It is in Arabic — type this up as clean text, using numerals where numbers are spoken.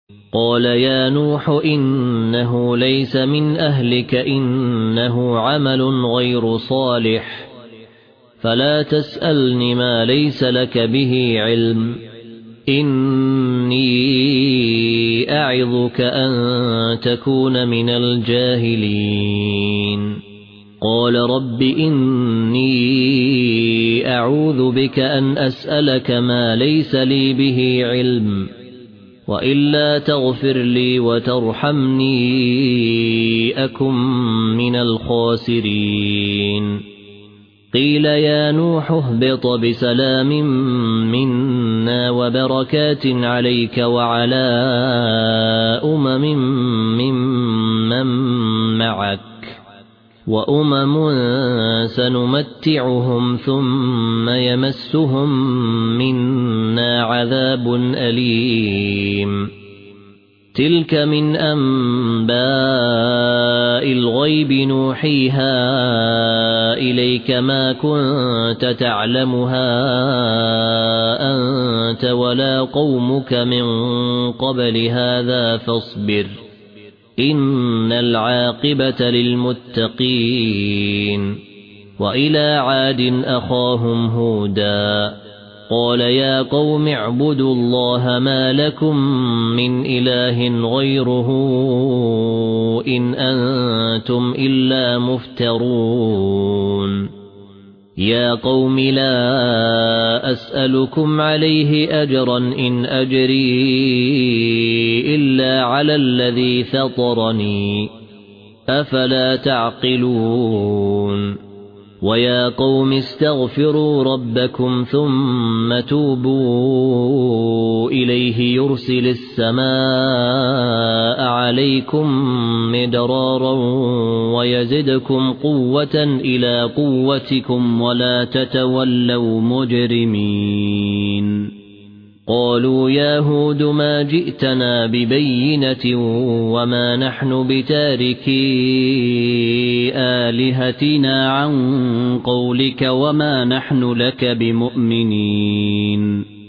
قال يا نوح إنه ليس من أهلك إنه عمل غير صالح فلا تسألني ما ليس لك به علم إني أعظك أن تكون من الجاهلين قال رب إني أعوذ بك أن أسألك ما ليس لي به علم وإلا تغفر لي وترحمني أكن من الخاسرين قيل يا نوح اهبط بسلام منا وبركات عليك وعلى ممن معك وأمم سنمتعهم ثم يمسهم منا عذاب أليم تلك من أنباء الغيب نوحيها إليك ما كنت تعلمها أنت ولا قومك من قبل هذا فاصبر إن العاقبة للمتقين وإلى عاد أخاهم هودا قال يا قوم اعبدوا الله ما لكم من إله غيره إن أنتم إلا مفترون يا قوم لا أسألكم عليه أجرا إن أجري إلا على الذي فطرني أفلا تعقلون ويا قوم استغفروا ربكم ثم توبوا إليه يرسل السماء عليكم مدرارا ويزدكم قوة إلى قوتكم ولا تتولوا مجرمين قالوا يا هود ما جئتنا ببينة وما نحن بتاركي آلهتنا عن قولك وما نحن لك بمؤمنين